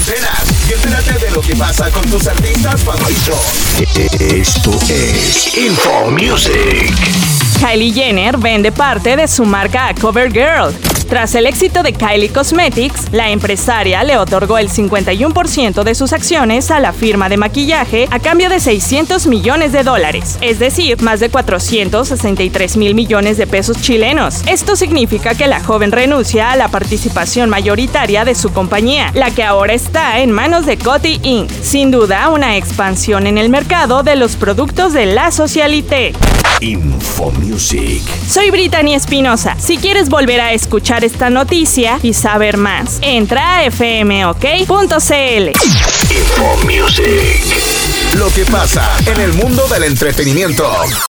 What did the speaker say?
antenas y entérate de lo que pasa con tus artistas favoritos. Esto es Info Music. Kylie Jenner vende parte de su marca a CoverGirl. Tras el éxito de Kylie Cosmetics, la empresaria le otorgó el 51% de sus acciones a la firma de maquillaje a cambio de $600 millones, es decir, más de 463 mil millones de pesos chilenos. Esto significa que la joven renuncia a la participación mayoritaria de su compañía, la que ahora está en manos de Coty Inc. Sin duda, una expansión en el mercado de los productos de la socialité. Info Music. Soy Brittany Espinosa. Si quieres volver a escuchar esta noticia y saber más, entra a fmok.cl. Info Music. Lo que pasa en el mundo del entretenimiento.